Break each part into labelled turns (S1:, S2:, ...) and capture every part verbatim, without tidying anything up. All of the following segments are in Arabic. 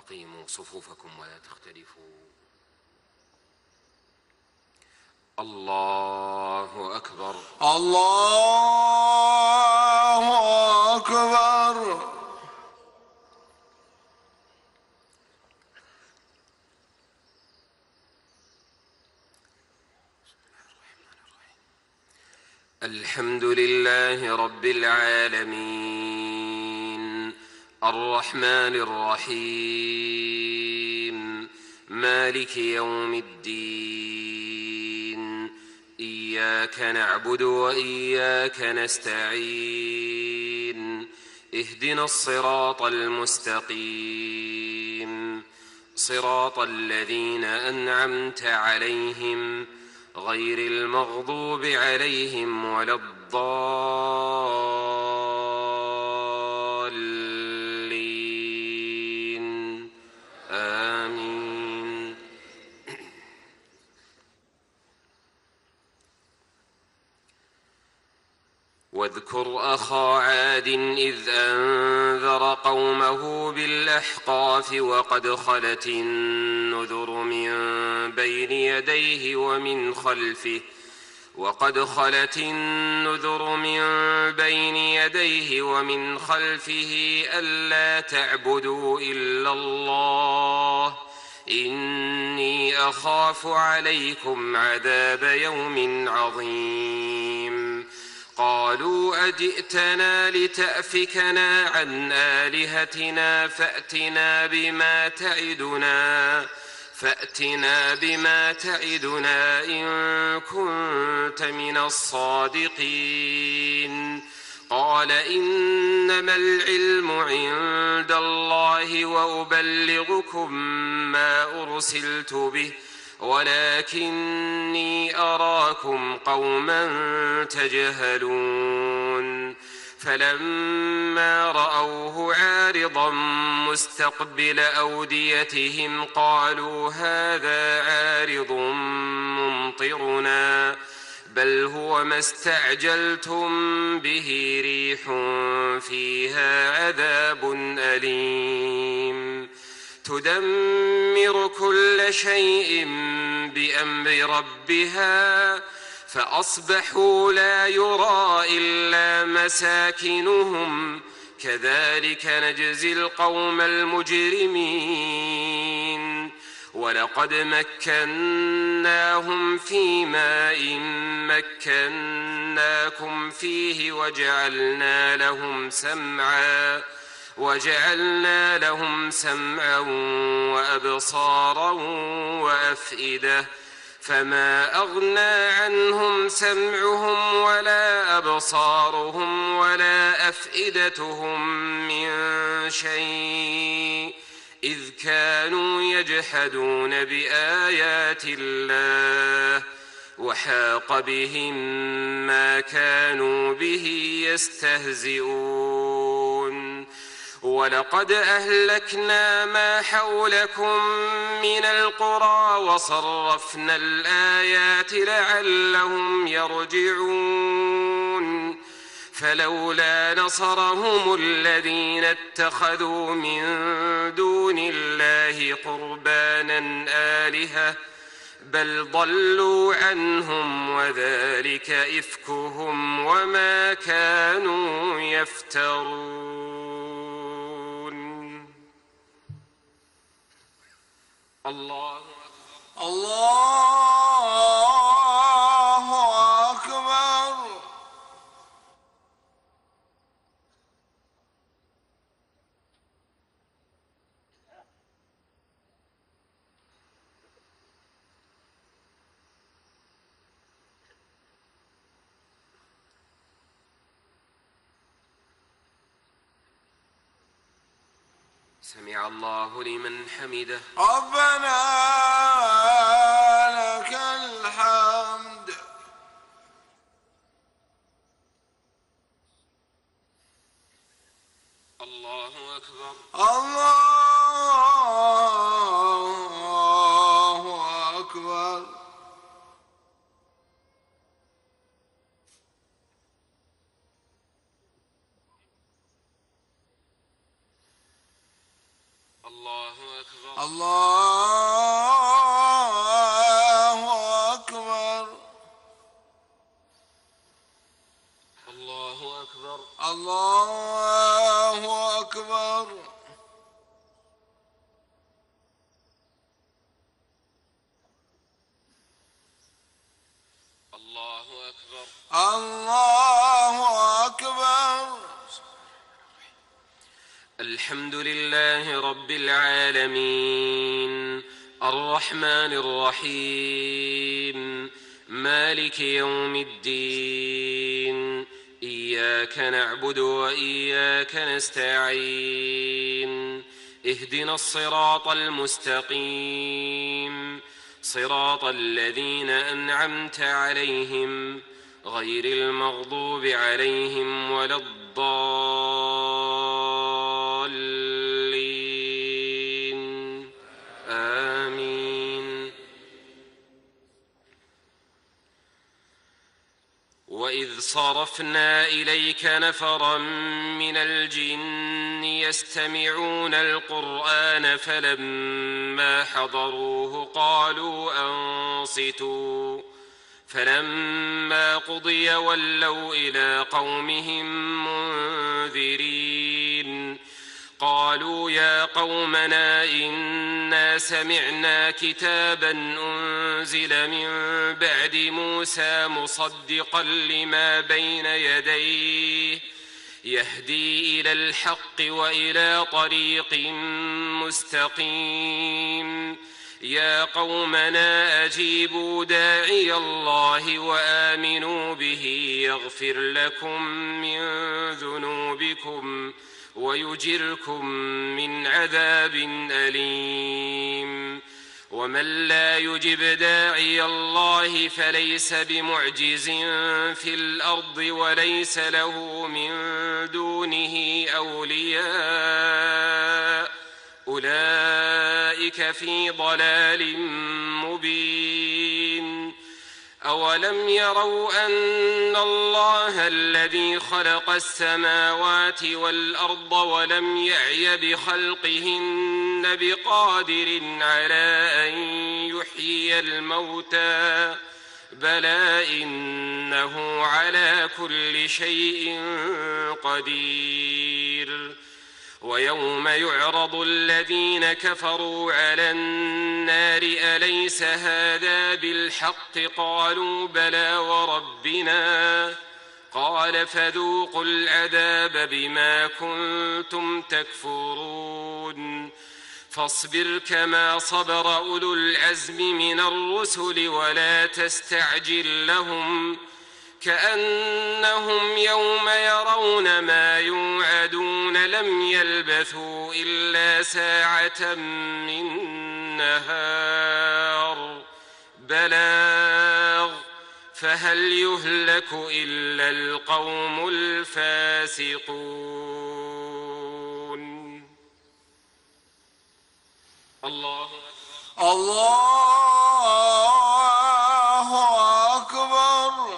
S1: أقيموا صفوفكم ولا تختلفوا. الله أكبر.
S2: الله أكبر.
S1: الحمد لله رب العالمين الرحمن الرحيم مالك يوم الدين إياك نعبد وإياك نستعين اهدنا الصراط المستقيم صراط الذين أنعمت عليهم غير المغضوب عليهم ولا الضالين آمين. واذكر أخا عاد إذ أنذر قومه بالأحقاف وقد خلت النذر من بين يديه ومن خلفه وقد خلت النذر من بين يديه ومن خلفه ألا تعبدوا إلا الله إني أخاف عليكم عذاب يوم عظيم. قالوا أجئتنا لتأفكنا عن آلهتنا فأتنا بما تعدنا فأتنا بما تعدنا إن كنت من الصادقين. قال إنما العلم عند الله وأبلغكم ما أرسلت به ولكني أراكم قوما تجهلون. فلما رأوه عارضا مستقبل أوديتهم قالوا هذا عارض ممطرنا بل هو ما استعجلتم به ريح فيها عذاب أليم تدمر كل شيء بأمر ربها فأصبحوا لا يرى إلا مساكنهم كذلك نجزي القوم المجرمين. ولقد مكناهم في ماء مكناكم فيه وجعلنا لهم سمعا وجعلنا لهم سمعا وأبصارا وأفئدة فما أغنى عنهم سمعهم ولا أبصارهم ولا أفئدتهم من شيء إذ كانوا يجحدون بآيات الله وحاق بهم ما كانوا به يستهزئون. ولقد أهلكنا ما حولكم من القرى وصرفنا الآيات لعلهم يرجعون. فلولا نصرهم الذين اتخذوا من دون الله قربانا آلهة بل ضلوا عنهم وذلك إفكهم وما كانوا يفترون. الله
S2: الله أكبر.
S1: سمع الله لمن حمده.
S2: ربنا لك الحمد.
S1: الله أكبر.
S2: الله أكبر.
S1: الله
S2: الله أكبر.
S1: الله أكبر.
S2: الله أكبر.
S1: الله أكبر.
S2: الله أكبر.
S1: الحمد لله رب العالمين الرحمن الرحيم مالك يوم الدين إياك نعبد وإياك نستعين اهدنا الصراط المستقيم صراط الذين أنعمت عليهم غير المغضوب عليهم ولا الضالين آمين. وإذ صرفنا إليك نفرا من الجن يستمعون القرآن فلما حضروه قالوا أنصتوا فلما قضي ولوا إلى قومهم منذرين قالوا يا قومنا إنا سمعنا كتابا أنزل من بعد موسى مصدقا لما بين يديه يهدي إلى الحق وإلى طريق مستقيم يا قومنا أجيبوا داعي الله وآمنوا به يغفر لكم من ذنوبكم ويجركم من عذاب أليم. ومن لا يجب داعي الله فليس بمعجز في الأرض وليس له من دونه أولياء أولئك في ضلال مبين. أولم يروا أن الله الذي خلق السماوات والأرض ولم يعي بخلقهن بقادر على أن يحيي الموتى بلى إنه على كل شيء قدير. ويوم يعرض الذين كفروا على النار أليس هذا بالحق قالوا بلى وربنا قال فذوقوا العذاب بما كنتم تكفرون. فاصبر كما صبر أولو العزم من الرسل ولا تستعجل لهم كأنهم يوم يرون ما يوعدون لم يلبثوا إلا ساعة من نهار بلاغ فهل يهلك إلا القوم الفاسقون. الله أكبر.
S2: الله أكبر.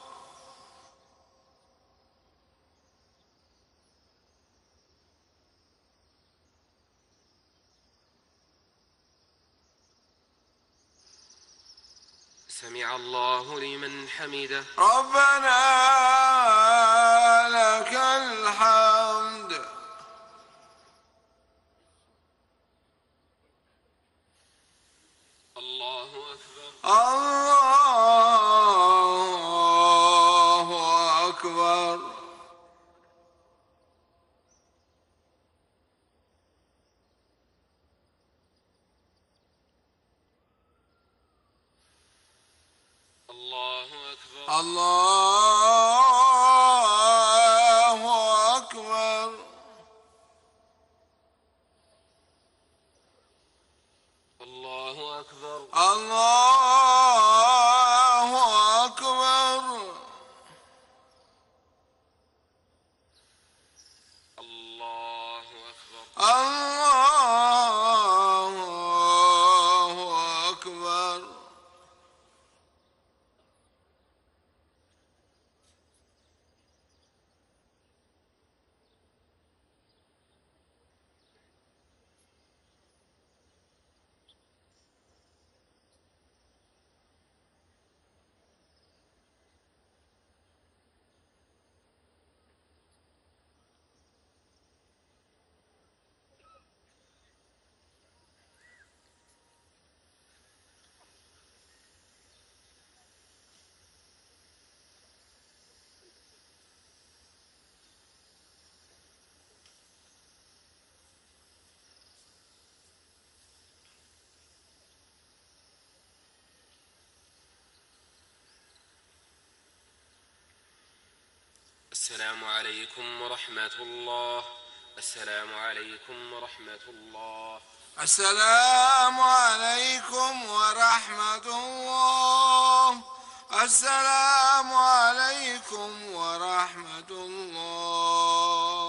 S1: سمع الله لمن حمده.
S2: ربنا لك الحمد.
S1: الله أكبر.
S2: الله أكبر.
S1: الله أكبر.
S2: الله أكبر.
S1: الله أكبر.
S2: الله أكبر.
S1: الله أكبر.
S2: الله أكبر.
S1: السلام عليكم ورحمة الله. السلام عليكم ورحمة الله.
S2: السلام عليكم ورحمة الله. السلام عليكم ورحمة الله.